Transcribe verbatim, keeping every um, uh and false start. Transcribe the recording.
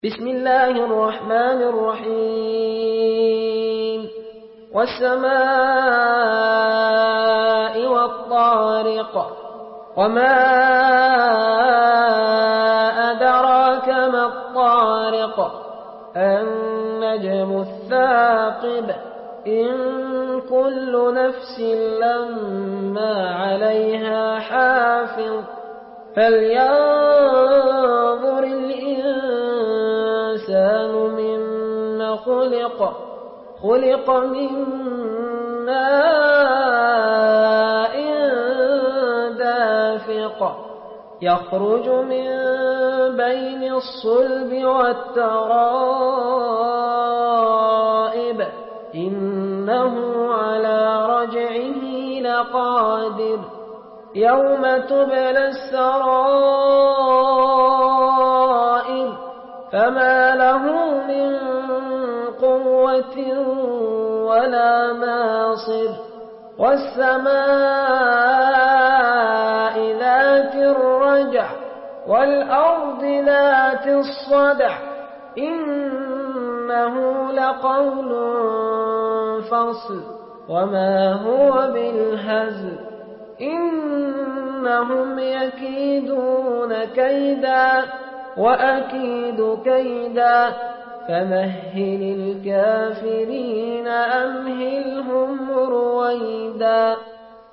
بسم الله الرحمن الرحيم والسماء والطارق وما أدراك ما الطارق النجم الثاقب إن كل نفس لما عليها حافظ فلينظر الإنسان مما خلق خلق من ماء دافق يخرج من بين الصلب والترائب إنه على رجعه لقادر يوم تبلى السرائر فما له من قوة ولا ناصر والسماء ذات الرجع والأرض ذات الصدع إنه لقول فصل وما هو بالهزل إنهم يكيدون كيدا وأكيد كيدا فمهل الكافرين أمهلهم رويدا.